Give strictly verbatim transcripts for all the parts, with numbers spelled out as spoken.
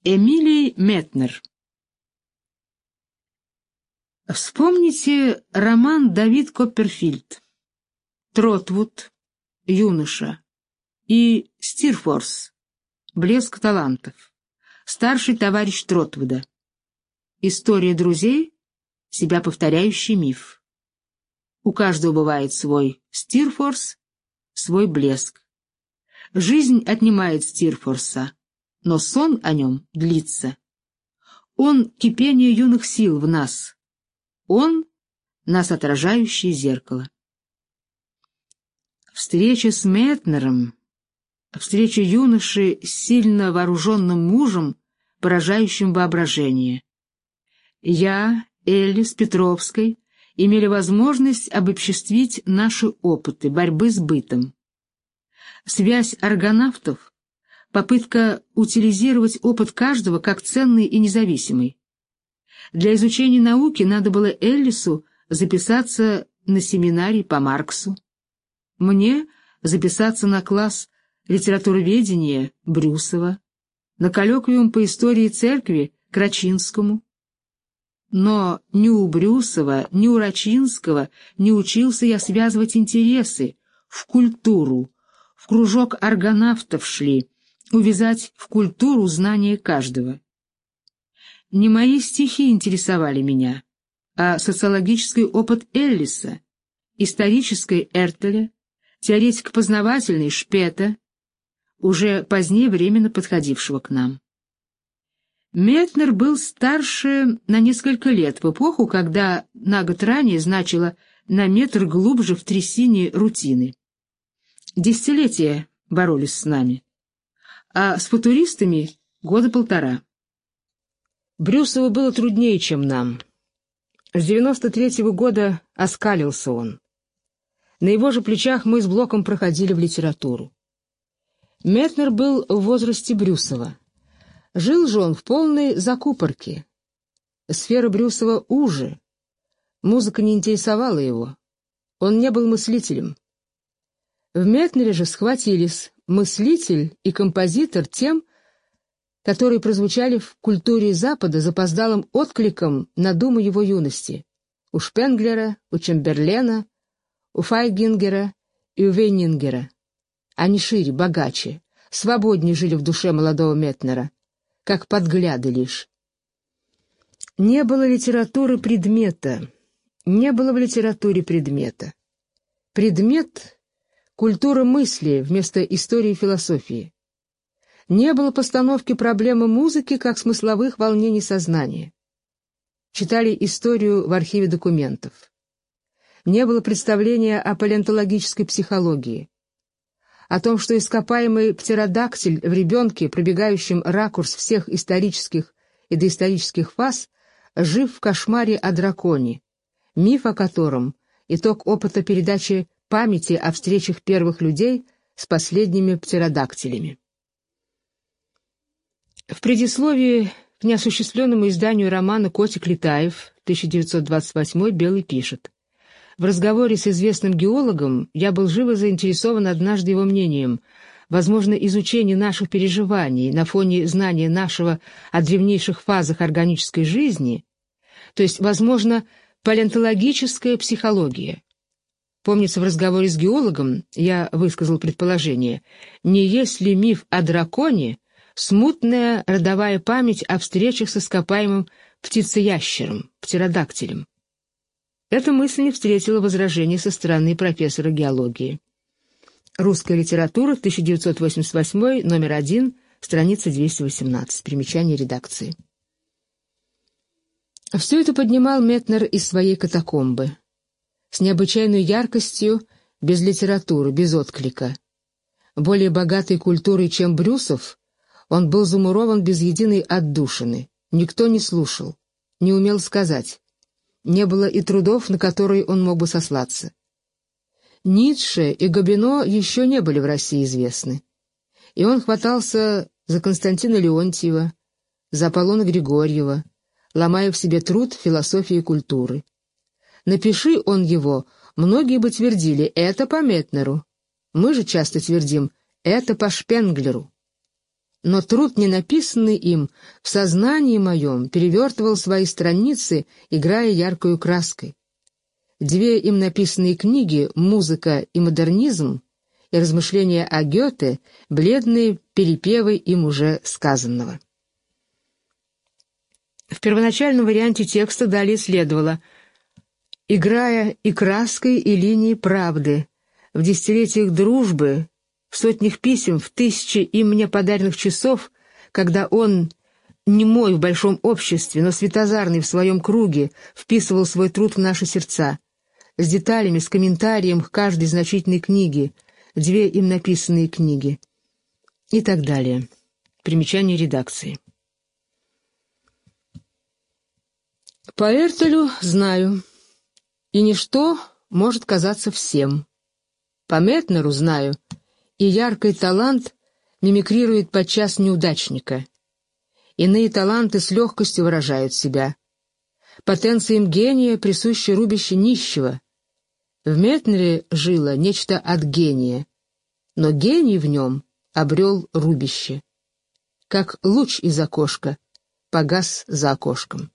Эмилий Метнер. Вспомните роман «Давид Копперфильд», «Тротвуд», «Юноша» и «Стирфорс», «Блеск талантов», «Старший товарищ Тротвуда». История друзей, себя повторяющий миф. У каждого бывает свой Стирфорс, свой блеск. Жизнь отнимает Стирфорса, но сон о нем длится. Он — кипение юных сил в нас. Он — нас отражающее зеркало. Встреча с Метнером, встреча юноши с сильно вооруженным мужем, поражающим воображение. Я, Элли с Петровской, имели возможность обобществить наши опыты борьбы с бытом. Связь аргонавтов — попытка утилизировать опыт каждого как ценный и независимый. Для изучения науки надо было Эллису записаться на семинарий по Марксу, мне записаться на класс литературоведения Брюсова, на коллоквиум по истории церкви к Рачинскому. Но ни у Брюсова, ни у Рачинского не учился я связывать интересы, в культуру, в кружок аргонавтов шли, увязать в культуру знания каждого. Не мои стихи интересовали меня, а социологический опыт Эллиса, исторический Эртеля, теоретико-познавательный Шпета, уже позднее временно подходившего к нам. Метнер был старше на несколько лет, в эпоху, когда на год ранее значило на метр глубже в трясине рутины. Десятилетия боролись с нами, а с футуристами года полтора. Брюсову было труднее, чем нам. С девяносто третьего года оскалился он. На его же плечах мы с Блоком проходили в литературу. Метнер был в возрасте Брюсова. Жил же он в полной закупорке. Сфера Брюсова уже. Музыка не интересовала его. Он не был мыслителем. В Метнере же схватились мыслитель и композитор тем, которые прозвучали в культуре Запада запоздалым откликом на думы его юности. У Шпенглера, у Чемберлена, у Файгингера и у Вейнингера. Они шире, богаче, свободнее жили в душе молодого Метнера, как подгляды лишь. Не было литературы предмета, не было в литературе предмета. Предмет — культура мысли вместо истории и философии. Не было постановки проблемы музыки как смысловых волнений сознания. Читали историю в архиве документов. Не было представления о палеонтологической психологии, о том, что ископаемый птеродактиль в ребенке, пробегающем ракурс всех исторических и доисторических фаз, жив в кошмаре о драконе, миф о котором — итог опыта передачи памяти о встречах первых людей с последними птеродактилями. В предисловии к неосуществленному изданию романа «Котик Летаев» тысяча девятьсот двадцать восьмой Белый пишет: «В разговоре с известным геологом я был живо заинтересован однажды его мнением. Возможно, изучение наших переживаний на фоне знания нашего о древнейших фазах органической жизни, то есть, возможно, палеонтологическая психология». Помнится, в разговоре с геологом я высказал предположение, не есть ли миф о драконе смутная родовая память о встречах с ископаемым птицеящером, птеродактилем. Эта мысль не встретила возражений со стороны профессора геологии. Русская литература, тысяча девятьсот восемьдесят восьмой, номер один, страница двести восемнадцать, примечание редакции. Все это поднимал Метнер из своей катакомбы. С необычайной яркостью, без литературы, без отклика. Более богатой культурой, чем Брюсов, он был замурован без единой отдушины. Никто не слушал, не умел сказать. Не было и трудов, на которые он мог бы сослаться. Ницше и Гобино еще не были в России известны. И он хватался за Константина Леонтьева, за Аполлона Григорьева, ломая в себе труд философии и культуры. Напиши он его, многие бы твердили «это по Метнеру». Мы же часто твердим «это по Шпенглеру». но труд, не написанный им, в сознании моем перевертывал свои страницы, играя яркою краской. Две им написанные книги «Музыка и модернизм» и «Размышления о Гёте» — бледные перепевы им уже сказанного. В первоначальном варианте текста далее следовало: «Играя и краской, и линией правды, в десятилетиях дружбы, в сотнях писем, в тысячи им мне подаренных часов, когда он, не мой в большом обществе, но светозарный в своем круге, вписывал свой труд в наши сердца, с деталями, с комментарием к каждой значительной книге, две им написанные книги» и так далее. Примечание редакции. По Эртелю знаю, и ничто может казаться всем. По Метнеру знаю, и яркий талант мимикрирует подчас неудачника. Иные таланты с легкостью выражают себя. Потенциям гения присуще рубище нищего. В Метнере жило нечто от гения, но гений в нем обрел рубище. Как луч из окошка погас за окошком.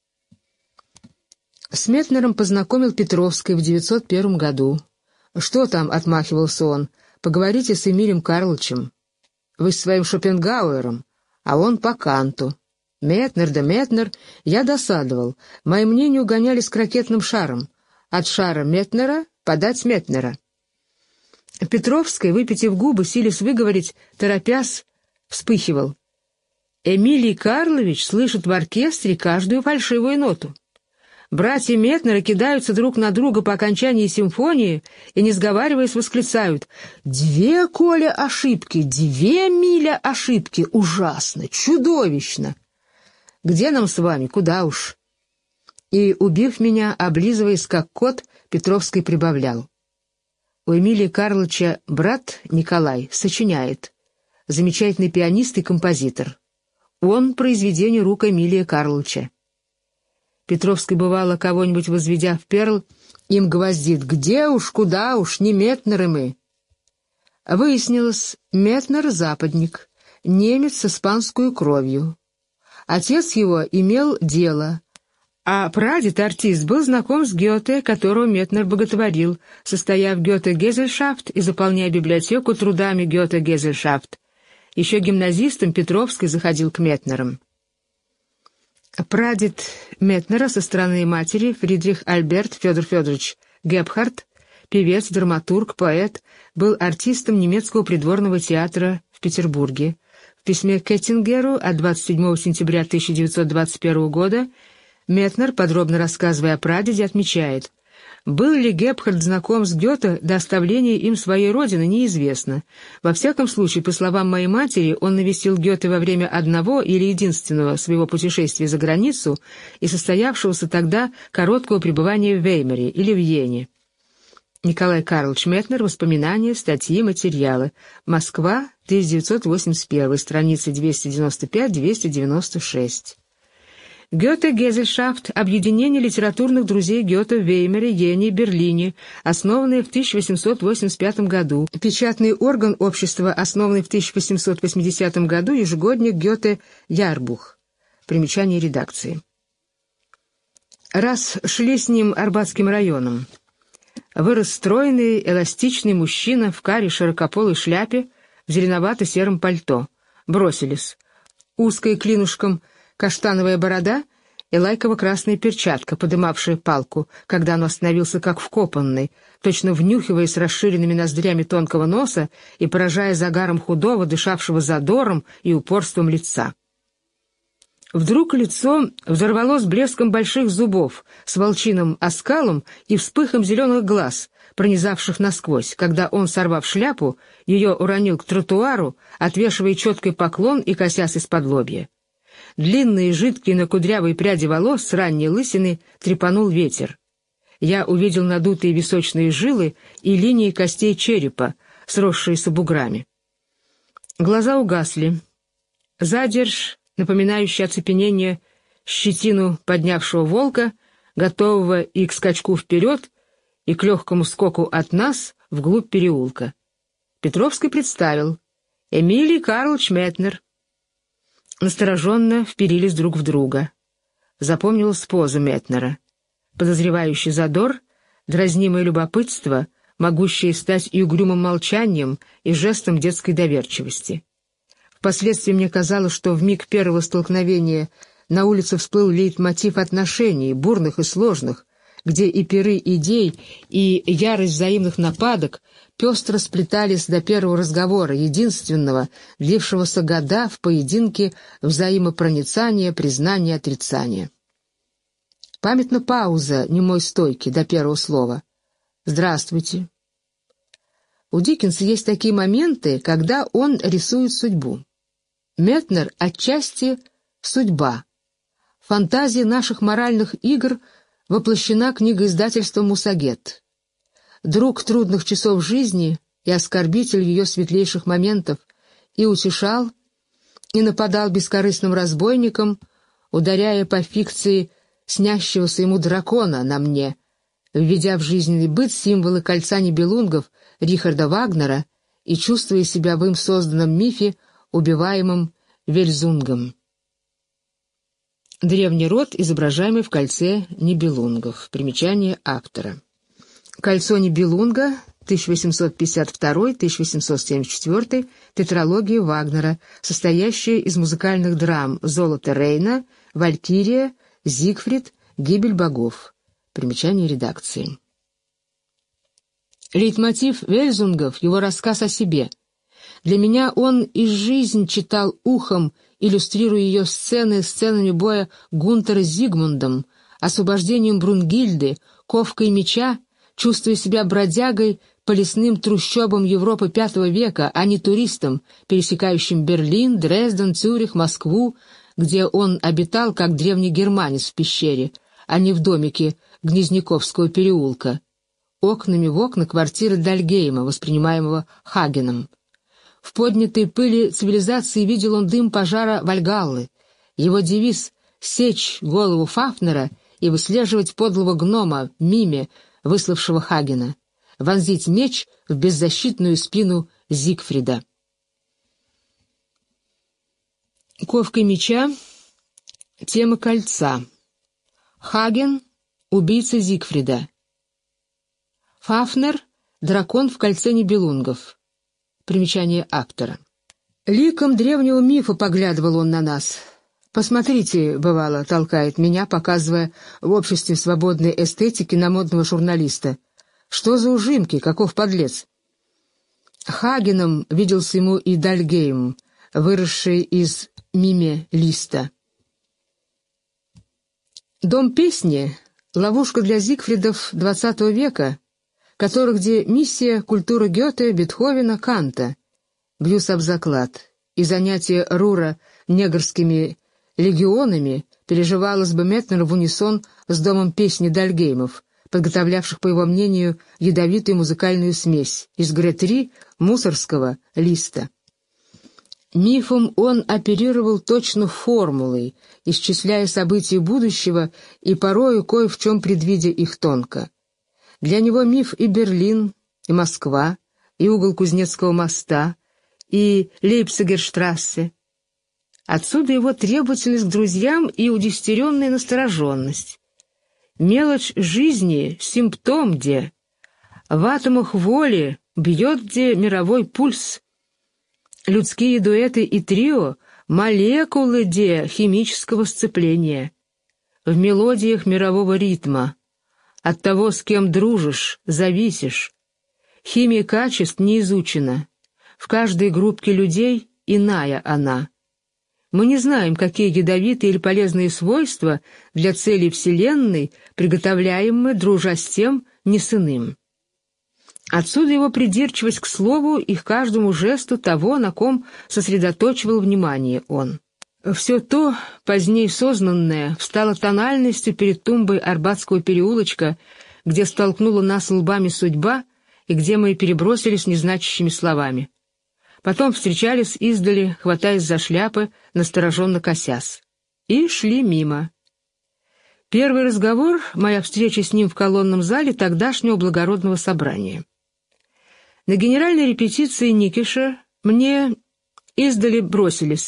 С Метнером познакомил Петровский в девятьсот первом году. «Что там?» — отмахивался он. «Поговорите с Эмилием Карловичем. Вы с своим Шопенгауэром, а он по Канту. Метнер да Метнер». Я досадовал. Мои мнения угонялись к ракетным шарам. От шара Метнера подать Метнера. Петровский, выпитив губы, силясь выговорить, торопясь, вспыхивал. Эмилий Карлович слышит в оркестре каждую фальшивую ноту. Братья Метнера кидаются друг на друга по окончании симфонии и, не сговариваясь, восклицают: «Две, Коля, ошибки, две миля ошибки! Ужасно, чудовищно! Где нам с вами? Куда уж?» И, убив меня, облизываясь как кот, Петровский прибавлял: «У Эмилия Карловича брат Николай сочиняет. Замечательный пианист и композитор. Он — произведение рук Эмилия Карловича». Петровский, бывало, кого-нибудь возведя в перл, им гвоздит: «Где уж, куда уж, не Метнеры мы». Выяснилось, Метнер — западник, немец с испанскую кровью. Отец его имел дело, а прадед, артист, был знаком с Гёте, которого Метнер боготворил, состоя в Гёте-Гезельшафт и заполняя библиотеку трудами Гёте-Гезельшафт. Еще гимназистом Петровский заходил к Метнерам. Прадед Метнера со стороны матери Фридрих Альберт Федор Федорович Гепхард, певец, драматург, поэт, был артистом немецкого придворного театра в Петербурге. В письме к Кеттингеру от двадцать седьмого сентября тысяча девятьсот двадцать первого года Метнер, подробно рассказывая о прадеде, отмечает: «Был ли Гепхард знаком с Гёте до оставления им своей родины, неизвестно. Во всяком случае, по словам моей матери, он навестил Гёте во время одного или единственного своего путешествия за границу и состоявшегося тогда короткого пребывания в Веймаре или в Йене». Николай Карлович Метнер. Воспоминания, статьи, материалы. Москва, тысяча девятьсот восемьдесят первый, страницы двести девяносто пять — двести девяносто шесть. Гёте-Гезельшафт — объединение литературных друзей Гёте в Веймаре, Йене и Берлине, основанное в тысяча восемьсот восемьдесят пятом году. Печатный орган общества, основанный в тысяча восемьсот восьмидесятом году, ежегодник Гёте-Ярбух. Примечание редакции. Раз шли с ним Арбатским районом. Вырос стройный, эластичный мужчина в каре широкополой шляпе, в зеленовато-сером пальто. Бросились. Узкой клинушком каштановая борода и лайково-красная перчатка, подымавшая палку, когда он остановился как вкопанный, точно внюхивая с расширенными ноздрями тонкого носа и поражая загаром худого, дышавшего задором и упорством лица. Вдруг лицо взорвалось блеском больших зубов, с волчиным оскалом и вспыхом зеленых глаз, пронизавших насквозь, когда он, сорвав шляпу, ее уронил к тротуару, отвешивая четкий поклон и косясь из-под лобья. Длинные, жидкие, накудрявые пряди волос с ранней лысины трепанул ветер. Я увидел надутые височные жилы и линии костей черепа, сросшиеся буграми. Глаза угасли. Задержь, напоминающий оцепенение щетину поднявшего волка, готового и к скачку вперед, и к легкому скоку от нас вглубь переулка. Петровский представил: Эмилий Карлович Метнер. настороженно вперились друг в друга. Запомнилась поза Метнера. Подозревающий задор, дразнимое любопытство, могущее стать и угрюмым молчанием, и жестом детской доверчивости. Впоследствии мне казалось, что в миг первого столкновения на улице всплыл лейтмотив отношений, бурных и сложных, где и пиры идей, и ярость взаимных нападок пестро сплетались до первого разговора, единственного, длившегося года в поединке взаимопроницания, признания, отрицания. Памятна пауза немой стойки до первого слова. «Здравствуйте». У Диккенса есть такие моменты, когда он рисует судьбу. Метнер отчасти судьба. Фантазия наших моральных игр воплощена книгоиздательством «Мусагет». Друг трудных часов жизни и оскорбитель ее светлейших моментов, и утешал, и нападал бескорыстным разбойником, ударяя по фикции снящегося ему дракона на мне, введя в жизненный быт символы кольца нибелунгов Рихарда Вагнера и чувствуя себя в им созданном мифе, убиваемым Вельзунгом. Древний род, изображаемый в кольце нибелунгов. Примечание автора. Кольцо нибелунга, тысяча восемьсот пятьдесят второй — тысяча восемьсот семьдесят четвёртый, тетралогия Вагнера, состоящая из музыкальных драм «Золото Рейна», «Валькирия», «Зигфрид», «Гибель богов». Примечание редакции. Лейтмотив Вельзунгов — его рассказ о себе. Для меня он и жизнь читал ухом, иллюстрируя ее сцены сценами боя Гунтера с Зигмундом, освобождением Брунгильды, ковкой меча, чувствуя себя бродягой по лесным трущобам Европы пятого века, а не туристом, пересекающим Берлин, Дрезден, Цюрих, Москву, где он обитал как древний германец в пещере, а не в домике Гнезняковского переулка, окнами в окна квартиры Дальгейма, воспринимаемого Хагеном. В поднятой пыли цивилизации видел он дым пожара Вальгаллы. Его девиз — сечь голову Фафнера и выслеживать подлого гнома, Миме, выславшего Хагена, вонзить меч в беззащитную спину Зигфрида. Ковкой меча — тема кольца. Хаген — убийца Зигфрида. Фафнер — дракон в кольце нибелунгов. Примечание автора. Ликом древнего мифа поглядывал он на нас. «Посмотрите», — бывало, толкает меня, показывая в обществе свободной эстетики на модного журналиста. «Что за ужимки, каков подлец!» Хагеном виделся ему и Дальгейм, выросший из Миме Листа. «Дом песни» — ловушка для Зигфридов двадцатого века, которых где миссия культуры Гёте, Бетховена, Канта. Бьюсь об заклад. И занятие Рура негрскими легионами переживалось бы Метнер в унисон с домом песни Дальгеймов, подготовлявших, по его мнению, ядовитую музыкальную смесь из Гретри, Мусорского, Листа. Мифом он оперировал точно формулой, исчисляя события будущего и порою кое в чем предвидя их тонко. Для него миф и Берлин, и Москва, и угол Кузнецкого моста, и Лейпцигерштрассе. Отсюда его требовательность к друзьям и удестеренная настороженность. Мелочь жизни — симптом где. В атомах воли бьет где мировой пульс. Людские дуэты и трио — молекулы где химического сцепления. В мелодиях мирового ритма. От того, с кем дружишь, зависишь. Химия качеств не изучена. В каждой группке людей иная она. Мы не знаем, какие ядовитые или полезные свойства для целей Вселенной приготовляем мы, дружа с тем, не с иным. Отсюда его придирчивость к слову и к каждому жесту того, на ком сосредоточивал внимание он. Все то, позднее сознанное, встало тональностью перед тумбой Арбатского переулочка, где столкнула нас лбами судьба и где мы перебросились незначащими словами. Потом встречались издали, хватаясь за шляпы, настороженно косясь. И шли мимо. Первый разговор — моя встреча с ним в колонном зале тогдашнего благородного собрания. На генеральной репетиции Никиша мне издали бросились: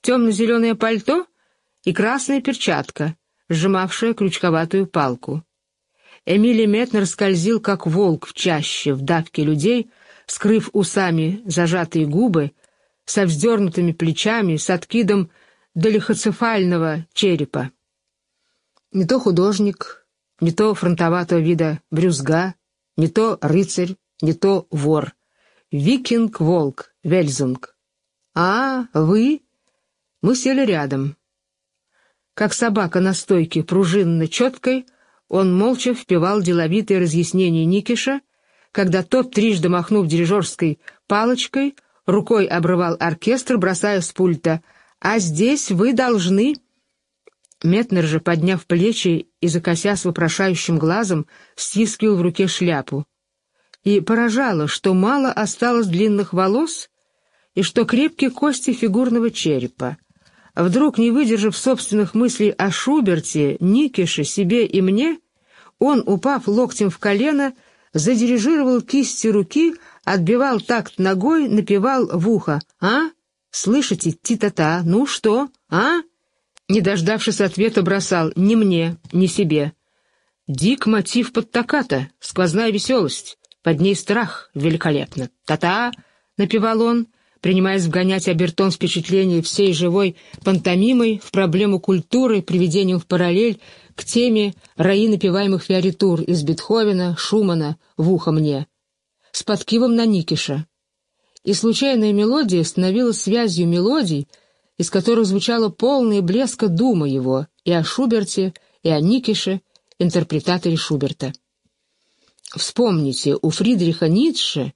темно-зеленое пальто и красная перчатка, сжимавшая крючковатую палку. Эмилий Метнер скользил, как волк в чаще, в давке людей, скрыв усами зажатые губы, со вздернутыми плечами, с откидом долихоцефального черепа. Не то художник, не то фронтоватого вида брюзга, не то рыцарь, не то вор. Викинг-волк, Вельзунг. «А, вы?» Мы сели рядом. Как собака на стойке пружинно-четкой, он молча впивал деловитые разъяснения Никиша, когда тот, трижды махнув дирижерской палочкой, рукой обрывал оркестр, бросая с пульта: «А здесь вы должны...» Метнер же, подняв плечи и закосясь вопрошающим глазом, стискивал в руке шляпу. И поражало, что мало осталось длинных волос и что крепкие кости фигурного черепа. Вдруг, не выдержав собственных мыслей о Шуберте, Никише, себе и мне, он, упав локтем в колено, задирижировал кистью руки, отбивал такт ногой, напевал в ухо: «А? Слышите, ти-та-та, ну что, а?» Не дождавшись ответа, бросал: «Не мне, не себе». Дик мотив под токкато, сквозная веселость, под ней страх, великолепно. «Та-та», — напевал он, принимаясь вгонять обертон впечатления всей живой пантомимой в проблему культуры, приведением в параллель к теме раи напеваемых фиоритур из Бетховена, Шумана в ухо мне, с подкивом на Никиша. И случайная мелодия становилась связью мелодий, из которых звучала полная блеска дума его и о Шуберте, и о Никише, интерпретаторе Шуберта. Вспомните, у Фридриха Ницше...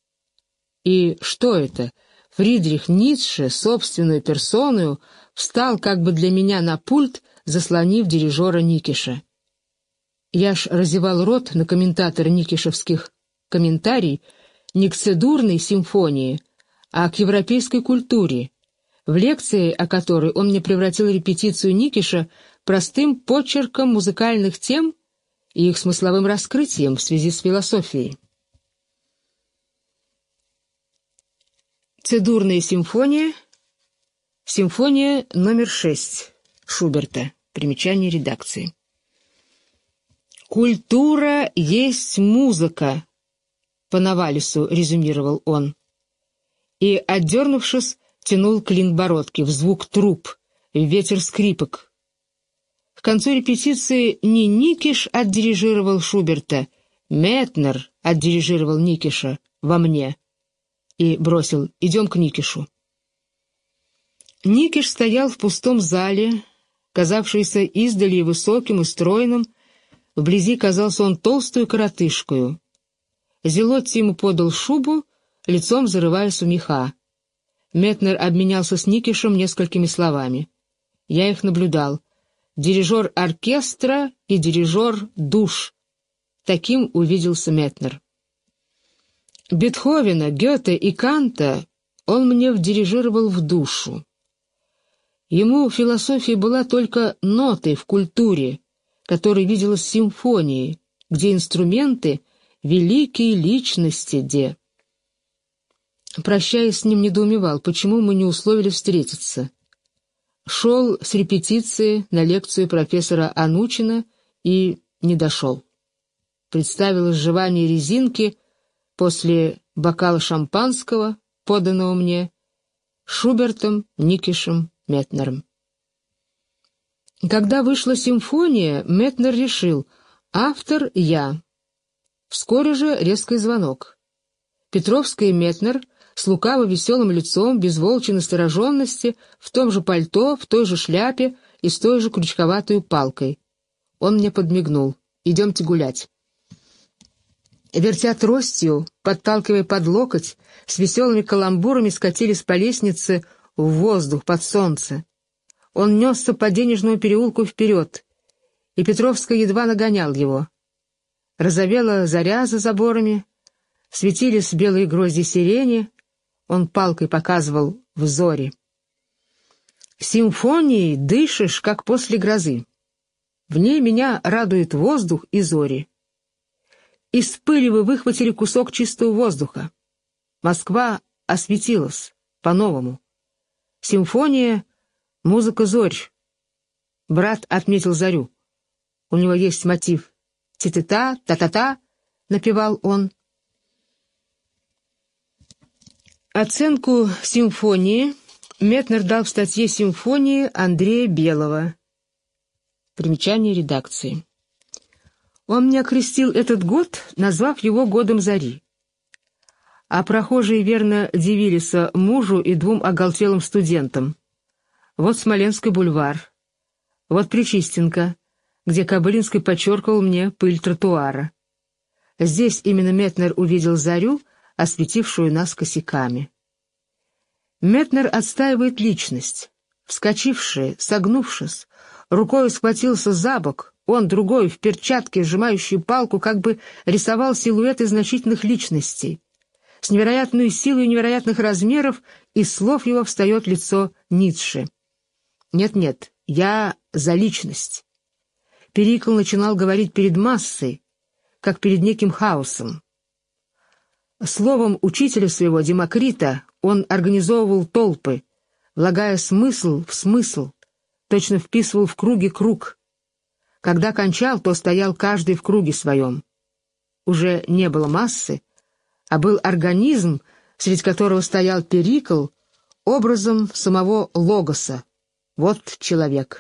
И что это? Фридрих Ницше собственную персоную встал как бы для меня на пульт, заслонив дирижера Никиша. Я ж разевал рот на комментатора никишевских комментарий не к цедурной симфонии, а к европейской культуре, в лекции о которой он мне превратил репетицию Никиша простым почерком музыкальных тем и их смысловым раскрытием в связи с философией. Цедурная симфония, симфония номер шесть Шуберта, примечание редакции. «Культура есть музыка», — по Навалису резюмировал он. И, отдернувшись, тянул клин бородки в звук труб, в ветер скрипок. К концу репетиции не Никиш отдирижировал Шуберта, Метнер отдирижировал Никиша во мне и бросил: «Идем к Никишу». Никиш стоял в пустом зале, казавшийся издали высоким и стройным, вблизи казался он толстую коротышкою. Зелотти ему подал шубу, лицом зарываясь в меха. Метнер обменялся с Никишем несколькими словами. Я их наблюдал. Дирижер оркестра и дирижер душ. Таким увиделся Метнер. Бетховена, Гёте и Канта он мне вдирижировал в душу. Ему философия была только нотой в культуре, которая виделась симфонией, где инструменты — великие личности, де. Прощаясь с ним, недоумевал, почему мы не условили встретиться. Шел с репетиции на лекцию профессора Анучина и не дошел. Представилось жевание резинки после бокала шампанского, поданного мне Шубертом, Никишем, Метнером. Когда вышла симфония, Метнер решил: автор — я. Вскоре же резкий звонок. Петровская и Метнер с лукаво-веселым лицом, без волчьей настороженности, в том же пальто, в той же шляпе и с той же крючковатой палкой. Он мне подмигнул: «Идемте гулять». Вертя тростью, подталкивая под локоть, с веселыми каламбурами скатились по лестнице в воздух под солнце. Он несся по денежному переулку вперед, и Петровская едва нагонял его. Розовела заря за заборами, светились белые грозди сирени, он палкой показывал в зори. Симфонией дышишь, как после грозы. В ней меня радует воздух и зори. Из пыли вы выхватили кусок чистого воздуха. Москва осветилась по-новому. Симфония Музыка зорь. Брат отметил зарю. У него есть мотив. Ти-ти-та, та-та-та, напевал он. Оценку симфонии Метнер дал в статье «Симфонии» Андрея Белого. Примечание редакции. Он мне окрестил этот год, назвав его «Годом зари». А прохожие верно дивились мужу и двум оголтелым студентам. Вот Смоленский бульвар, вот Причистенка, где Кобылинский подчеркивал мне пыль тротуара. Здесь именно Метнер увидел зарю, осветившую нас косяками. Метнер отстаивает личность. Вскочивший, согнувшись, рукой схватился за бок, он, другой, в перчатке, сжимающий палку, как бы рисовал силуэты значительных личностей. С невероятной силой невероятных размеров из слов его встает лицо Ницше. Нет-нет, я за личность. Перикл начинал говорить перед массой, как перед неким хаосом. Словом учителя своего, Демокрита, он организовывал толпы, влагая смысл в смысл, точно вписывал в круги круг. Когда кончал, то стоял каждый в круге своем. Уже не было массы, а был организм, среди которого стоял Перикл, образом самого Логоса. Вот человек.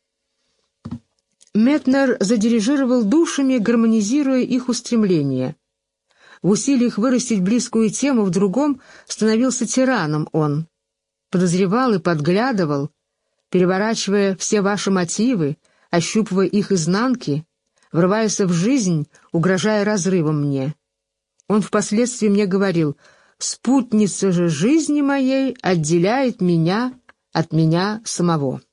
Метнер задирижировал душами, гармонизируя их устремления. В усилиях вырастить близкую тему в другом становился тираном он. Подозревал и подглядывал, переворачивая все ваши мотивы, ощупывая их изнанки, врываясь в жизнь, угрожая разрывом мне. Он впоследствии мне говорил: «Спутница же жизни моей отделяет меня от меня самого».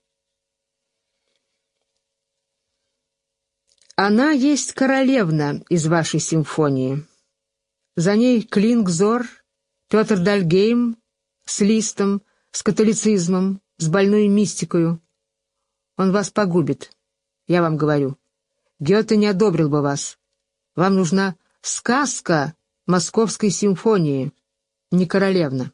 Она есть королевна из вашей симфонии. За ней Клингзор, Петр Дальгейм с Листом, с католицизмом, с больной мистикою. Он вас погубит, я вам говорю. Гёте не одобрил бы вас. Вам нужна сказка Московской симфонии, не королевна.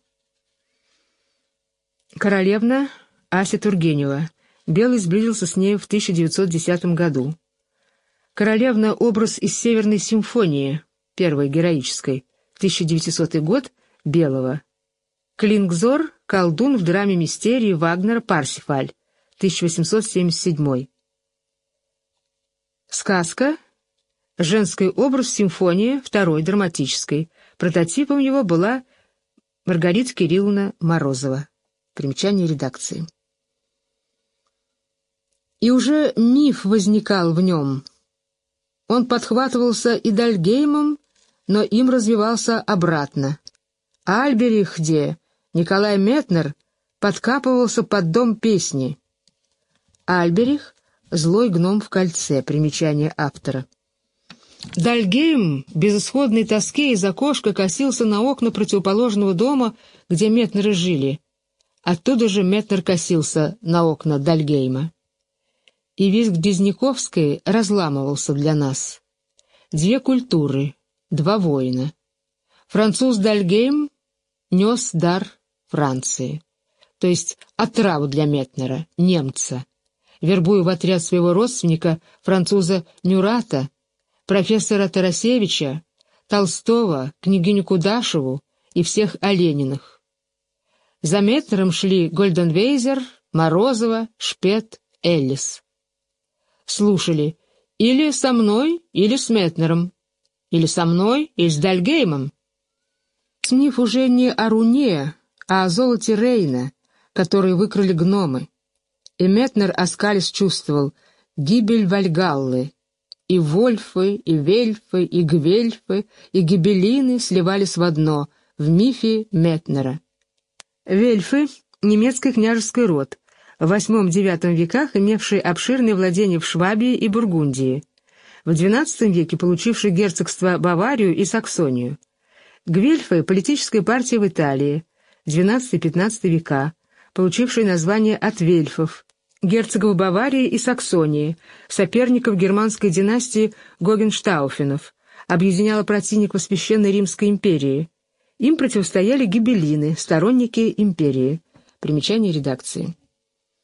Королевна Ася Тургенева. Белый сблизился с ней в тысяча девятьсот десятом году. Королевна — образ из Северной симфонии, первой героической, тысяча девятисотый год, Белого. Клингзор — колдун в драме мистерии Вагнера «Парсифаль», тысяча восемьсот семьдесят седьмой. Сказка — женский образ симфонии, второй, драматической. Прототипом его была Маргарита Кирилловна Морозова. Примечание редакции. И уже миф возникал в нем. Он подхватывался и Дальгеймом, но им развивался обратно. А Альберих, где Николай Метнер, подкапывался под дом песни. Альберих — злой гном в кольце. Примечание автора. Дальгейм в безысходной тоске из окошка косился на окна противоположного дома, где Метнеры жили. Оттуда же Метнер косился на окна Дальгейма. И визг Безняковской разламывался для нас. Две культуры, два воина. Француз Дальгейм нес дар Франции, то есть отраву для Метнера, немца, вербуя в отряд своего родственника, француза Мюрата, профессора Тарасевича, Толстого, княгиню Кудашеву и всех Олениных. За Метнером шли Гольденвейзер, Морозова, Шпет, Эллис. Слушали или со мной, или с Метнером, или со мной, или с Дальгеймом. Миф уже не о руне, а о золоте Рейна, который выкрали гномы. И Метнер, оскалясь, чувствовал гибель Вальгаллы. И вольфы, и вельфы, и гвельфы, и гибеллины сливались в одно, в мифе Метнера. Вельфы — немецкий княжеский род, в восьмом-девятом веках имевший обширные владения в Швабии и Бургундии, в двенадцатом веке получивший герцогство Баварию и Саксонию. Гвельфы — политическая партия в Италии, двенадцатый-пятнадцатый века, получившая название от вельфов, герцогов Баварии и Саксонии, соперников германской династии Гогенштауфенов, объединяла противников Священной Римской империи. Им противостояли гибеллины, сторонники империи. Примечание редакции.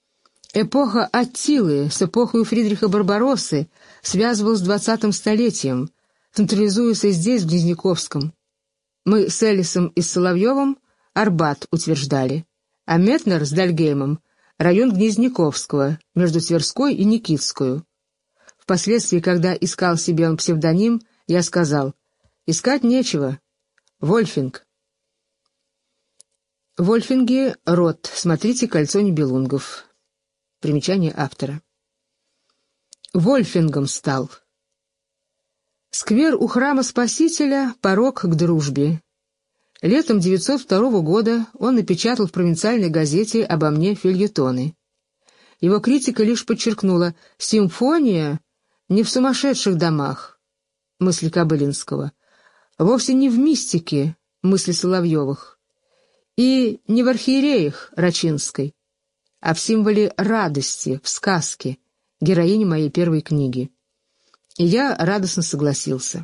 Эпоха Аттилы с эпохой Фридриха Барбароссы связывалась с двадцатым столетием, централизуясь здесь, в Гнезняковском. Мы с Эллисом и с Соловьевым Арбат утверждали, а Метнер с Дальгеймом — район Гнезняковского, между Тверской и Никитскую. Впоследствии, когда искал себе он псевдоним, я сказал: «Искать нечего. Вольфинг». Вольфинги — род. Смотрите «Кольцо Нибелунгов». Примечание автора. Вольфингом стал. Сквер у храма Спасителя — порог к дружбе. Летом девятьсот второго года он напечатал в провинциальной газете обо мне фельетоны. Его критика лишь подчеркнула: «Симфония не в сумасшедших домах», мысли Кобылинского, вовсе не в мистике, мысли Соловьевых, и не в архиереях Рачинской, а в символе радости, в сказке, героине моей первой книги. И я радостно согласился.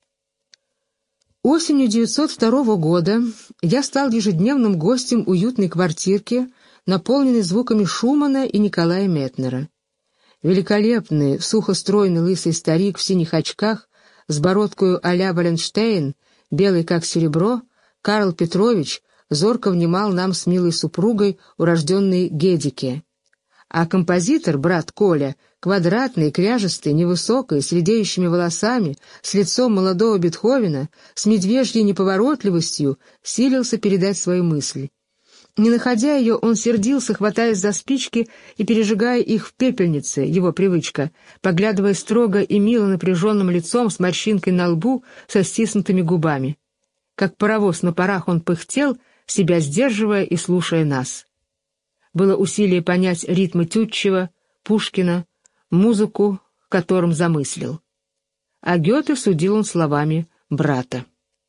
Осенью девятьсот второго года я стал ежедневным гостем уютной квартирки, наполненной звуками Шумана и Николая Метнера. Великолепный, сухостройный лысый старик в синих очках, с бородкою а-ля Валенштейн, белый как серебро, Карл Петрович зорко внимал нам с милой супругой, урожденной Гедике. А композитор, брат Коля, квадратный, кряжестый, невысокий, с редеющими волосами, с лицом молодого Бетховена, с медвежьей неповоротливостью, силился передать свою мысль. Не находя ее, он сердился, хватаясь за спички и пережигая их в пепельнице, его привычка, поглядывая строго и мило напряженным лицом с морщинкой на лбу, со стиснутыми губами. Как паровоз на парах он пыхтел, себя сдерживая и слушая нас. Было усилие понять ритмы Тютчева, Пушкина, музыку, которым замыслил. А Гёте судил он словами брата.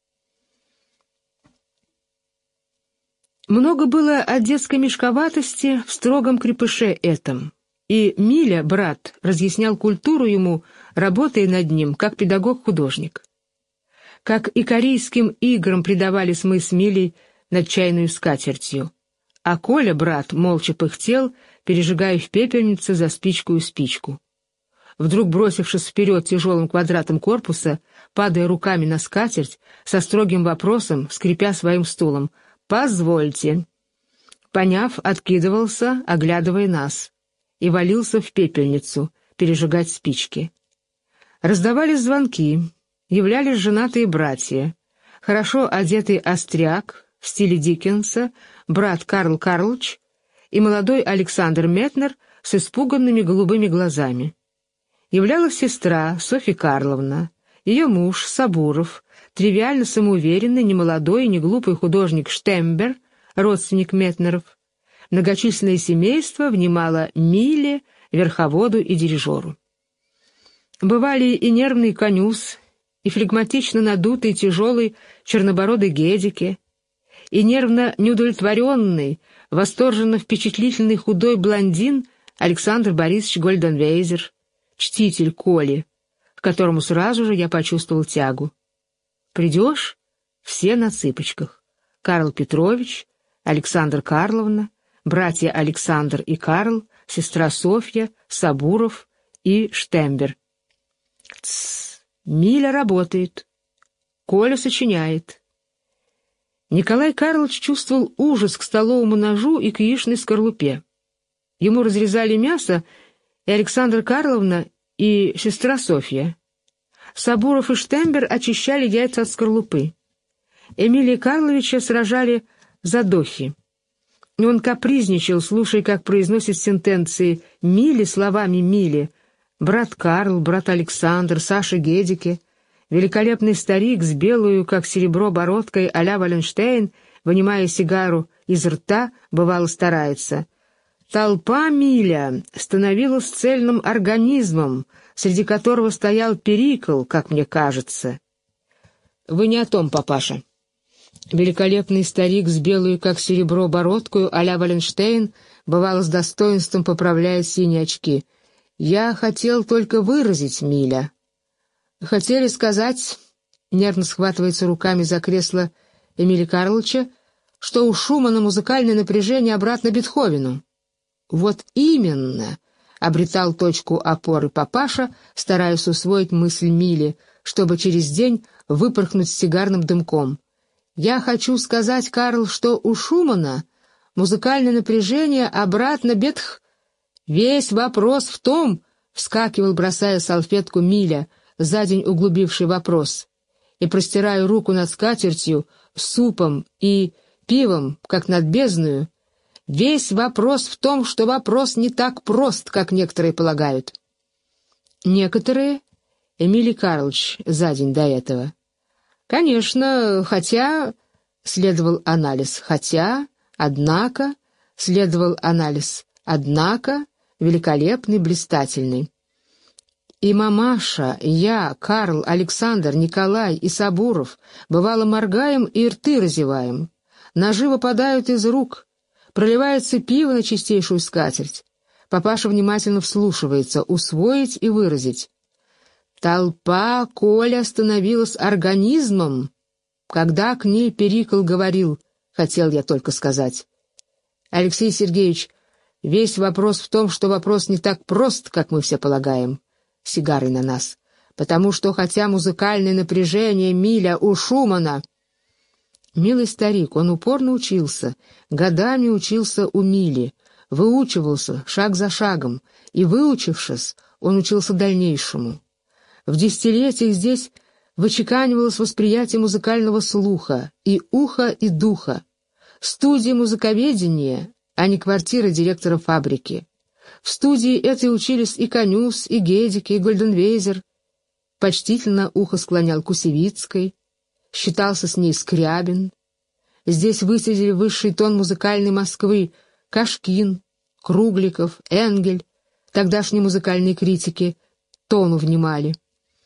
Много было о детской мешковатости в строгом крепыше этом, и Миля, брат, разъяснял культуру ему, работая над ним, как педагог-художник. Как и корейским играм придавались мы с Милей над чайную скатертью, а Коля, брат, молча пыхтел, пережигая в пепельнице за спичку и спичку. Вдруг, бросившись вперед тяжелым квадратом корпуса, падая руками на скатерть, со строгим вопросом, скрипя своим стулом: «Позвольте». Поняв, откидывался, оглядывая нас, и валился в пепельницу пережигать спички. Раздавались звонки, являлись женатые братья, хорошо одетый остряк в стиле Диккенса, брат Карл Карлович и молодой Александр Метнер с испуганными голубыми глазами. Являлась сестра Софья Карловна, ее муж Сабуров, тривиально самоуверенный, немолодой и неглупый художник Штембер, родственник Метнеров. Многочисленное семейство внимало Миле, верховоду и дирижеру. Бывали и нервный Конюс, и флегматично надутый тяжелый чернобородый Гедике, и нервно неудовлетворенный, восторженно впечатлительный худой блондин Александр Борисович Гольденвейзер, чтитель Коли, к которому сразу же я почувствовал тягу. Придешь — все на цыпочках. Карл Петрович, Александра Карловна, братья Александр и Карл, сестра Софья, Сабуров и Штембер. Тссс, Миля работает, Коля сочиняет. Николай Карлович чувствовал ужас к столовому ножу и к яичной скорлупе. Ему разрезали мясо и Александра Карловна, и сестра Софья. Сабуров и Штембер очищали яйца от скорлупы. Эмилия Карловича сражали задохи. И он капризничал, слушая, как произносят сентенции Мили словами Мили: брат Карл, брат Александр, Саша Гедике. Великолепный старик с белую, как серебро, бородкой а-ля Валенштейн, вынимая сигару из рта, бывало старается. Толпа Миля становилась цельным организмом, среди которого стоял Перикл, как мне кажется. Вы не о том, папаша. Великолепный старик с белую, как серебро, бородкою а-ля Валенштейн, бывало с достоинством поправляя синие очки. Я хотел только выразить, Миля. Хотели сказать, нервно схватывается руками за кресло Эмилия Карловича, что у Шумана музыкальное напряжение обратно Бетховену. Вот именно, обретал точку опоры папаша, стараясь усвоить мысль Мили, чтобы через день выпорхнуть с сигарным дымком. Я хочу сказать, Карл, что у Шумана музыкальное напряжение обратно бетх. Весь вопрос в том, вскакивал, бросая салфетку Миля, за день углубивший вопрос, и простирая руку над скатертью, супом и пивом, как над бездною. Весь вопрос в том, что вопрос не так прост, как некоторые полагают. Некоторые? Эмилий Карлович за день до этого. Конечно, хотя... Следовал анализ. Хотя, однако... Следовал анализ. Однако... Великолепный, блистательный. И мамаша, я, Карл, Александр, Николай и Сабуров бывало моргаем и рты разеваем. Ножи выпадают из рук, проливается пиво на чистейшую скатерть. Папаша внимательно вслушивается, усвоить и выразить. Толпа, Коля, становилась организмом. Когда к ней Перикл говорил, хотел я только сказать. Алексей Сергеевич, весь вопрос в том, что вопрос не так прост, как мы все полагаем. Сигарой на нас. Потому что, хотя музыкальное напряжение Миля у Шумана... Милый старик, он упорно учился, годами учился у Мили, выучивался шаг за шагом, и, выучившись, он учился дальнейшему. В десятилетиях здесь вычеканивалось восприятие музыкального слуха, и уха, и духа. Студия музыковедения, а не квартира директора фабрики. В студии этой учились и Канюс, и Гедики, и Гольденвейзер. Почтительно ухо склонял Кусевицкой, считался с ней Скрябин. Здесь высадили высший тон музыкальной Москвы Кашкин, Кругликов, Энгель, тогдашние музыкальные критики, тону внимали.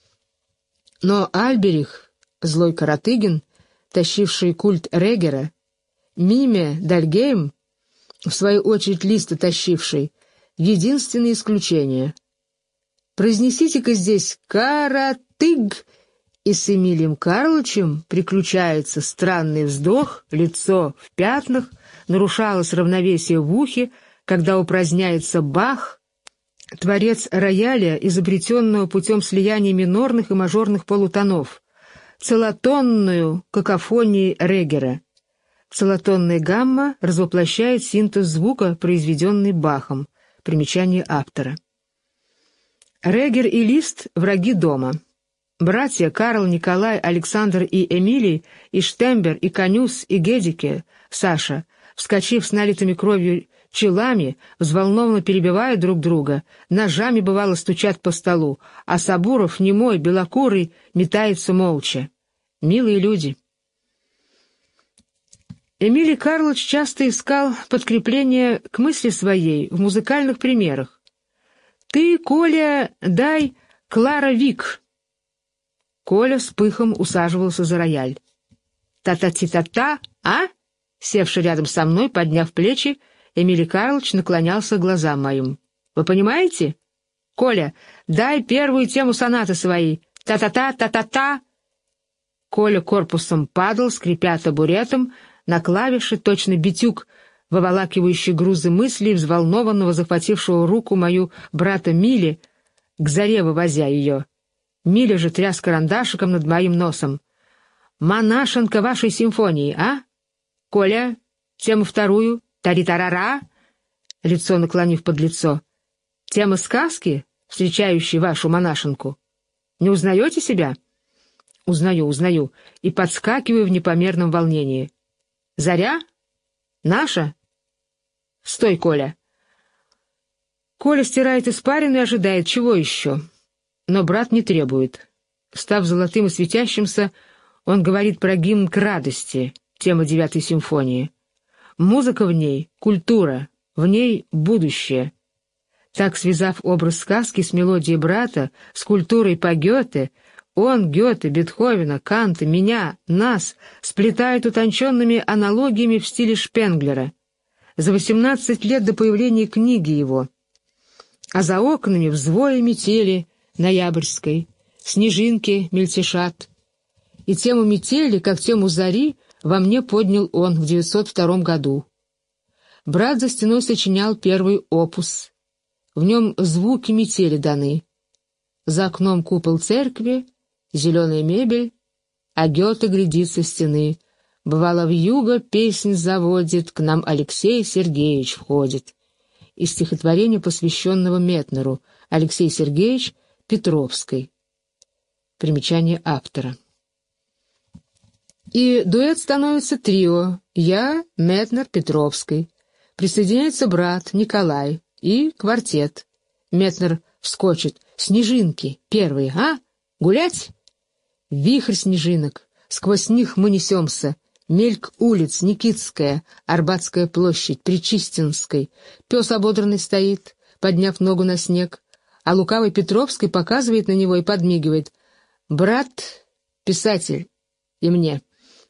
Но Альберих, злой Каратыгин, тащивший культ Регера, Миме Дальгейм, в свою очередь Листа тащивший, единственное исключение. Произнесите-ка здесь «Каратыг», и с Эмилием Карловичем приключается странный вздох, лицо в пятнах, нарушалось равновесие в ухе, когда упраздняется Бах, творец рояля, изобретенного путем слияния минорных и мажорных полутонов, целотонную какофонии Регера. Целотонная гамма развоплощает синтез звука, произведенный Бахом. Примечание автора. Регер и Лист — враги дома. Братья Карл, Николай, Александр и Эмилий, и Штембер, и Канюс, и Гедике, Саша, вскочив с налитыми кровью челами, взволнованно перебивают друг друга, ножами, бывало, стучат по столу, а Сабуров, немой, белокурый, метается молча. Милые люди. Эмилий Карлович часто искал подкрепление к мысли своей в музыкальных примерах. «Ты, Коля, дай Клара Вик». Коля с пыхом усаживался за рояль. «Та-та-ти-та-та, а?» Севший рядом со мной, подняв плечи, Эмилий Карлович наклонялся к глазам моим. «Вы понимаете? Коля, дай первую тему сонаты своей. Та-та-та, та-та-та». Коля корпусом падал, скрипя табуретом, на клавиши точно битюк, выволакивающий грузы мыслей, взволнованного, захватившего руку мою брата Мили, к заре вывозя ее. Миля же тряс карандашиком над моим носом. «Монашенка вашей симфонии, а? Коля, тему вторую, тари-тарара», лицо наклонив под лицо. «Тема сказки, встречающей вашу монашенку. Не узнаете себя?» «Узнаю, узнаю», и подскакиваю в непомерном волнении. «Заря? Наша?» «Стой, Коля!» Коля стирает испарину и ожидает, чего еще. Но брат не требует. Став золотым и светящимся, он говорит про гимн к радости, тема девятой симфонии. Музыка в ней — культура, в ней — будущее. Так, связав образ сказки с мелодией брата, с культурой по Гёте, он, Гёте, Бетховена, Канта, меня, нас сплетает утонченными аналогиями в стиле Шпенглера. За восемнадцать лет до появления книги его. А за окнами взвои метели ноябрьской, снежинки мельтешат. И тему метели, как тему зари, во мне поднял он в девятьсот втором году. Брат за стеной сочинял первый опус. В нем звуки метели даны. За окном купол церкви, зеленая мебель, а Гёте глядит со стены. Бывало, вьюга песнь заводит, к нам Алексей Сергеевич входит. Из стихотворения, посвященного Метнеру, Алексей Сергеевич Петровской. Примечание автора. И дуэт становится трио. Я, Метнер, Петровской. Присоединяется брат Николай и квартет. Метнер вскочит. Снежинки, первые, а? Гулять? Вихрь снежинок. Сквозь них мы несемся. Мельк улиц, Никитская, Арбатская площадь, Причистинской. Пес ободранный стоит, подняв ногу на снег, а лукавый Петровский показывает на него и подмигивает. «Брат, писатель, и мне.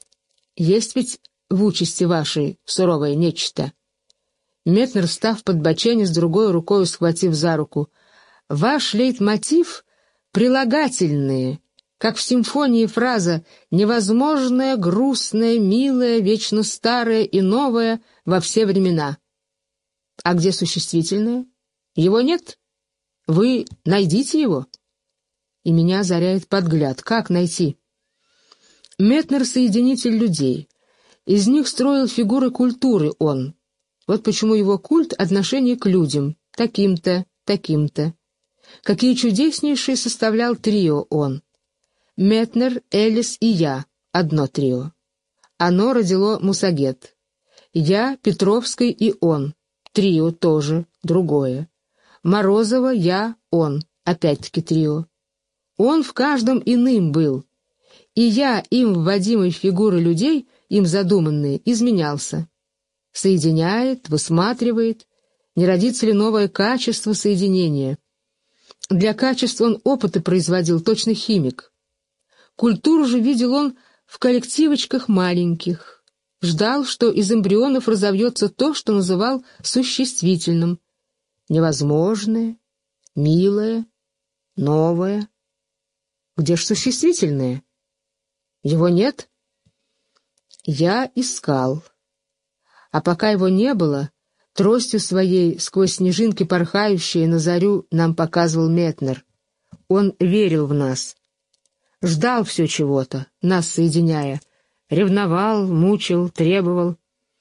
Есть ведь в участи вашей суровое нечто». Метнер, встав под боченец, другой рукой схватив за руку. «Ваш лейтмотив — прилагательные». Как в симфонии фраза «невозможное, грустное, милое, вечно старое и новое во все времена». А где существительное? Его нет? Вы найдите его. И меня озаряет подгляд. Как найти? Метнер — соединитель людей. Из них строил фигуры культуры он. Вот почему его культ — отношение к людям, таким-то, таким-то. Какие чудеснейшие составлял трио он. Метнер, Элис и я — одно трио. Оно родило Мусагет. Я, Петровский и он — трио тоже, другое. Морозова, я, он — опять-таки трио. Он в каждом иным был. И я, им вводимой фигуры людей, им задуманные, изменялся. Соединяет, высматривает, не родится ли новое качество соединения. Для качества он опыты производил, точно химик. Культуру же видел он в коллективочках маленьких. Ждал, что из эмбрионов разовьется то, что называл существительным. Невозможное, милое, новое. Где ж существительное? Его нет? Я искал. А пока его не было, тростью своей сквозь снежинки порхающие на зарю нам показывал Метнер. Он верил в нас. Ждал все чего-то, нас соединяя. Ревновал, мучил, требовал.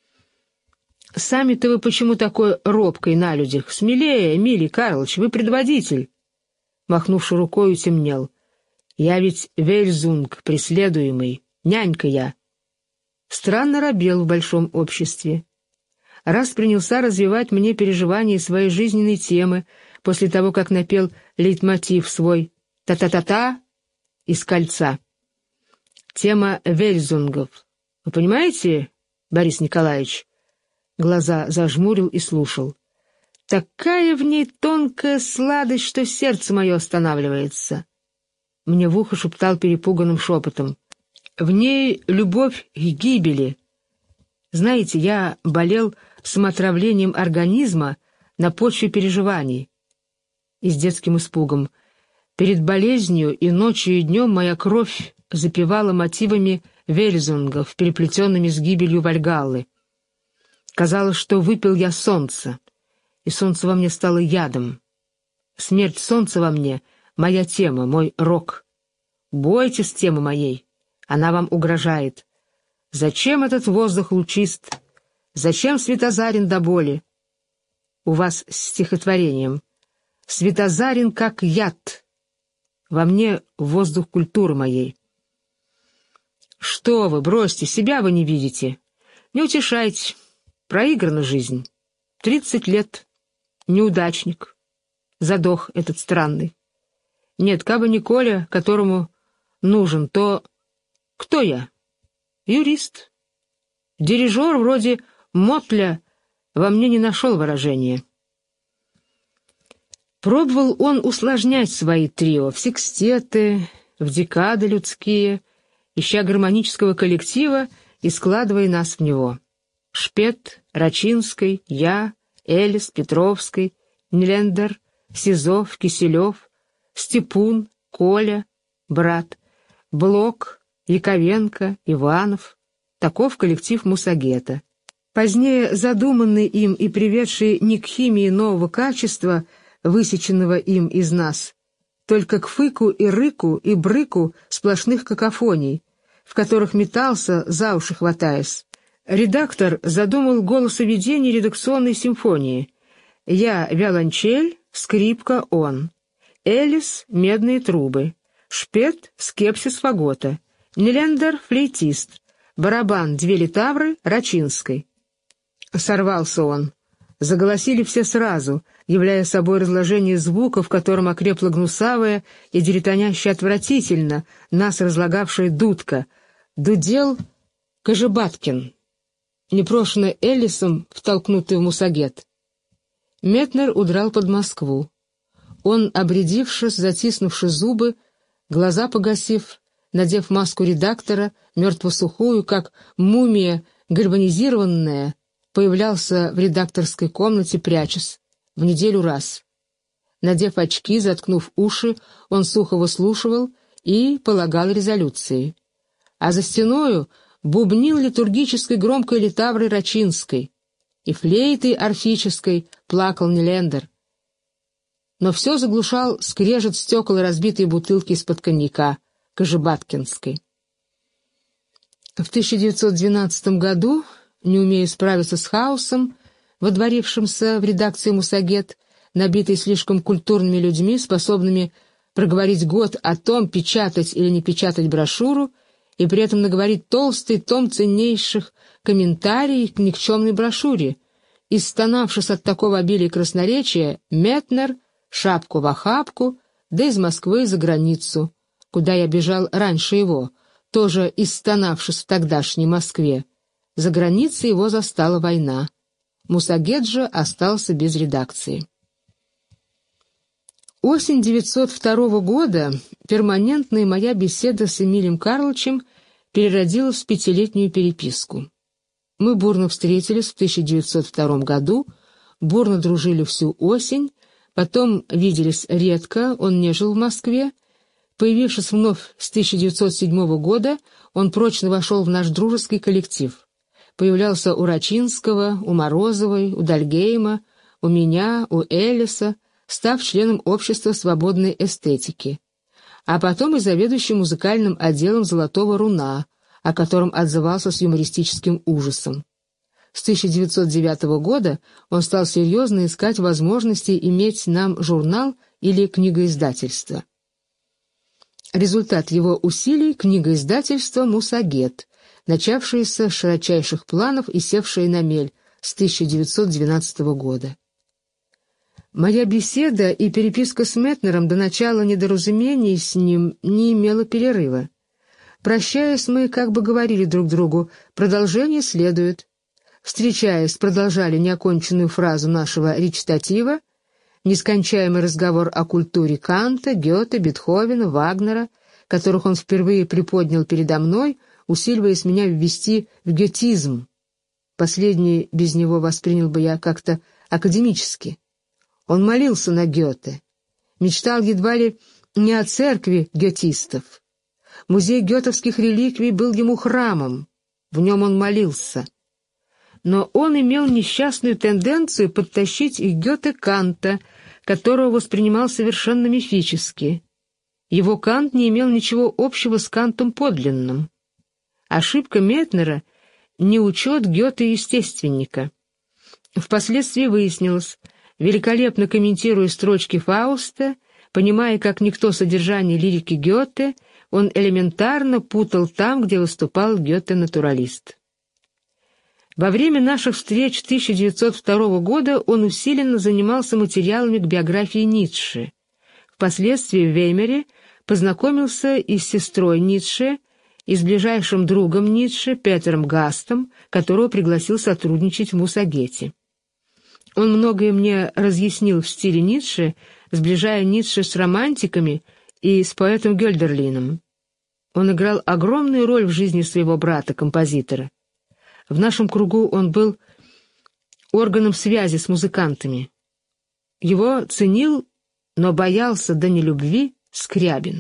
«Сами-то вы почему такой робкой на людях? Смелее, Эмилий Карлович, вы предводитель!» Махнувши рукой, темнел. «Я ведь вельзунг, преследуемый, нянька я». Странно робел в большом обществе. Раз принялся развивать мне переживания своей жизненной темы после того, как напел лейтмотив свой «Та-та-та-та» из «Кольца». Тема вельзунгов. Вы понимаете, Борис Николаевич? Глаза зажмурил и слушал. Такая в ней тонкая сладость, что сердце мое останавливается. Мне в ухо шептал перепуганным шепотом. В ней любовь к гибели. Знаете, я болел самоотравлением организма на почве переживаний. И с детским испугом. Перед болезнью и ночью, и днем моя кровь запевала мотивами вельзунгов, переплетенными с гибелью Вальгаллы. Казалось, что выпил я солнце, и солнце во мне стало ядом. Смерть солнца во мне — моя тема, мой рок. Бойтесь темы моей, она вам угрожает. Зачем этот воздух лучист? Зачем светозарен до боли? У вас с стихотворением. Светозарен, как яд. Во мне воздух культуры моей. Что вы, бросьте, себя вы не видите. Не утешайте. Проиграна жизнь. Тридцать лет. Неудачник. Задох этот странный. Нет, кабы не Коля, которому нужен, то... Кто я? Юрист. Дирижер вроде Мотля во мне не нашел выражения. Пробовал он усложнять свои трио в секстеты, в декады людские, ища гармонического коллектива и складывая нас в него. Шпет, Рачинской, я, Элис, Петровской, Нелендер, Сизов, Киселев, Степун, Коля, брат, Блок, Яковенко, Иванов. Таков коллектив Мусагета. Позднее задуманный им и приведший не к химии нового качества, высеченного им из нас, только к фыку и рыку и брыку сплошных какофоний, в которых метался, за уши хватаясь. Редактор задумал голосоведение редакционной симфонии. Я — виолончель, скрипка — он. Элис — медные трубы. Шпет — скепсис фагота. Нелендер — флейтист. Барабан — две литавры Рачинской. Сорвался он. Заголосили все сразу, являя собой разложение звука, в котором окрепла гнусавая и диритоняще отвратительно нас разлагавшая дудка. Дудел Кожебаткин, непрошено Эллисом втолкнутый в Мусагет. Метнер удрал под Москву. Он, обрядившись, затиснувши зубы, глаза погасив, надев маску редактора, мертво-сухую, как мумия гальванизированная, появлялся в редакторской комнате, прячась, в неделю раз. Надев очки, заткнув уши, он сухо выслушивал и полагал резолюции. А за стеною бубнил литургической громкой литаврой Рачинской, и флейтой орфической плакал Нелендер. Но все заглушал скрежет стекол и разбитые бутылки из-под коньяка Кожебаткинской. В тысяча девятьсот двенадцатом году, не умея справиться с хаосом, водворившимся в редакции Мусагет, набитой слишком культурными людьми, способными проговорить год о том, печатать или не печатать брошюру, и при этом наговорить толстый том ценнейших комментариев к никчемной брошюре, и, стонавшись от такого обилия красноречия, Метнер шапку в охапку, да из Москвы за границу, куда я бежал раньше его, тоже истонавшись в тогдашней Москве. За границей его застала война. Мусагет же остался без редакции. Осень девятьсот второго года, перманентная моя беседа с Эмилием Карловичем переродилась в пятилетнюю переписку. Мы бурно встретились в тысяча девятьсот втором году, бурно дружили всю осень, потом виделись редко, он не жил в Москве. Появившись вновь с тысяча девятьсот седьмого года, он прочно вошел в наш дружеский коллектив. Появлялся у Рачинского, у Морозовой, у Дальгейма, у меня, у Эллиса, став членом общества свободной эстетики, а потом и заведующим музыкальным отделом «Золотого руна», о котором отзывался с юмористическим ужасом. С тысяча девятьсот девятого года он стал серьезно искать возможности иметь нам журнал или книгоиздательство. Результат его усилий — книгоиздательство «Мусагет», начавшееся с широчайших планов и севшее на мель с тысяча девятьсот двенадцатого года. Моя беседа и переписка с Метнером до начала недоразумений с ним не имела перерыва. Прощаясь, мы как бы говорили друг другу: продолжение следует. Встречаясь, продолжали неоконченную фразу нашего речитатива, нескончаемый разговор о культуре Канта, Гёте, Бетховена, Вагнера, которых он впервые приподнял передо мной, усиливаясь меня ввести в гетизм. Последний без него воспринял бы я как-то академически. Он молился на Гёте, мечтал едва ли не о церкви гетистов. Музей гетовских реликвий был ему храмом, в нем он молился. Но он имел несчастную тенденцию подтащить и Гёте Канта, которого воспринимал совершенно мифически. Его Кант не имел ничего общего с Кантом подлинным. Ошибка Метнера — неучет Гёте-естественника. Впоследствии выяснилось, великолепно комментируя строчки Фауста, понимая как никто содержание лирики Гёте, он элементарно путал там, где выступал Гёте-натуралист. Во время наших встреч тысяча девятьсот второго года он усиленно занимался материалами к биографии Ницше. Впоследствии в Веймаре познакомился и с сестрой Ницше, и с ближайшим другом Ницше, Петером Гастом, которого пригласил сотрудничать в Мусагете. Он многое мне разъяснил в стиле Ницше, сближая Ницше с романтиками и с поэтом Гёльдерлином. Он играл огромную роль в жизни своего брата-композитора. В нашем кругу он был органом связи с музыкантами. Его ценил, но боялся до нелюбви Скрябин.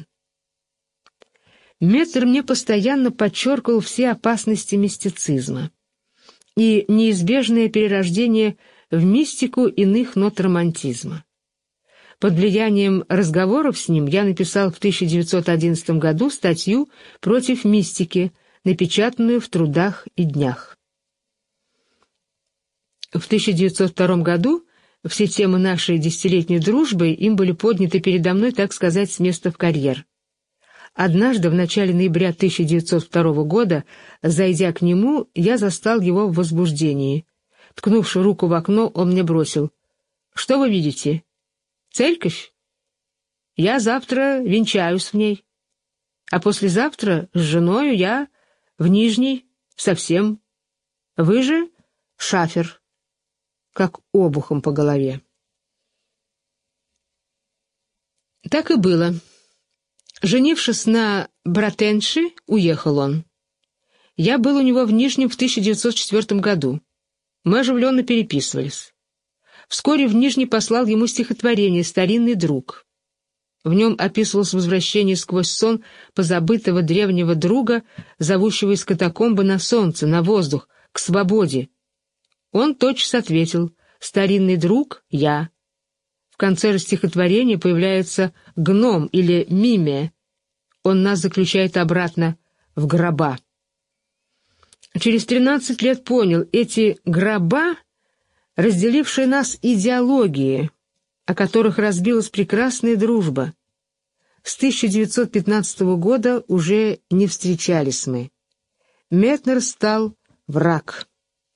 Метнер мне постоянно подчеркивал все опасности мистицизма. и неизбежное перерождение в мистику иных нот романтизма. Под влиянием разговоров с ним я написал в тысяча девятьсот одиннадцатом году статью против мистики, напечатанную в «Трудах и днях». В тысяча девятьсот втором году все темы нашей десятилетней дружбы им были подняты передо мной, так сказать, с места в карьер. Однажды, в начале ноября тысяча девятьсот второго года, зайдя к нему, я застал его в возбуждении. Ткнувши руку в окно, он мне бросил: «Что вы видите? Церковь? Я завтра венчаюсь в ней. А послезавтра с женою я в Нижней совсем. Вы же шафер». Как обухом по голове. Так и было. Женившись на Братенши, уехал он. Я был у него в Нижнем в тысяча девятьсот четвёртом году. Мы оживленно переписывались. Вскоре в Нижний послал ему стихотворение «Старинный друг». В нем описывалось возвращение сквозь сон позабытого древнего друга, зовущего из катакомбы на солнце, на воздух, к свободе. Он тотчас ответил: «Старинный друг, я». В конце же стихотворения появляется гном или мимия. Он нас заключает обратно в гроба. Через тринадцать лет понял, эти гроба, разделившие нас идеологии, о которых разбилась прекрасная дружба. С тысяча девятьсот пятнадцатого года уже не встречались мы. Метнер стал враг.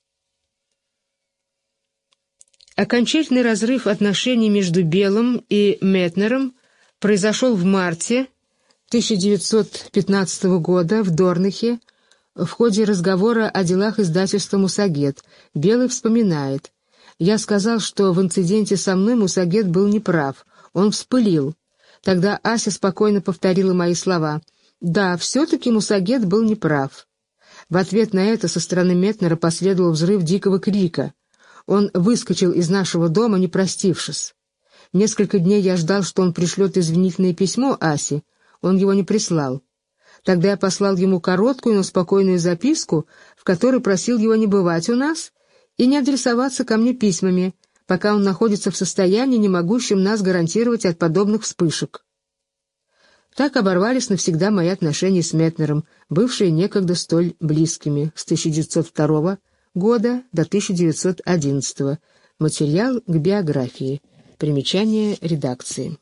Окончательный разрыв отношений между Белым и Метнером произошел в марте тысяча девятьсот пятнадцатого года в Дорнахе в ходе разговора о делах издательства «Мусагет». Белый вспоминает: «Я сказал, что в инциденте со мной Мусагет был неправ. Он вспылил. Тогда Ася спокойно повторила мои слова. Да, все-таки Мусагет был неправ». В ответ на это со стороны Метнера последовал взрыв дикого крика. Он выскочил из нашего дома, не простившись. Несколько дней я ждал, что он пришлет извинительное письмо Асе. Он его не прислал. Тогда я послал ему короткую, но спокойную записку, в которой просил его не бывать у нас и не адресоваться ко мне письмами, пока он находится в состоянии, не могущем нас гарантировать от подобных вспышек. Так оборвались навсегда мои отношения с Метнером, бывшие некогда столь близкими, с тысяча девятьсот второго года до тысяча девятьсот одиннадцатого. Материал к биографии. Примечание редакции.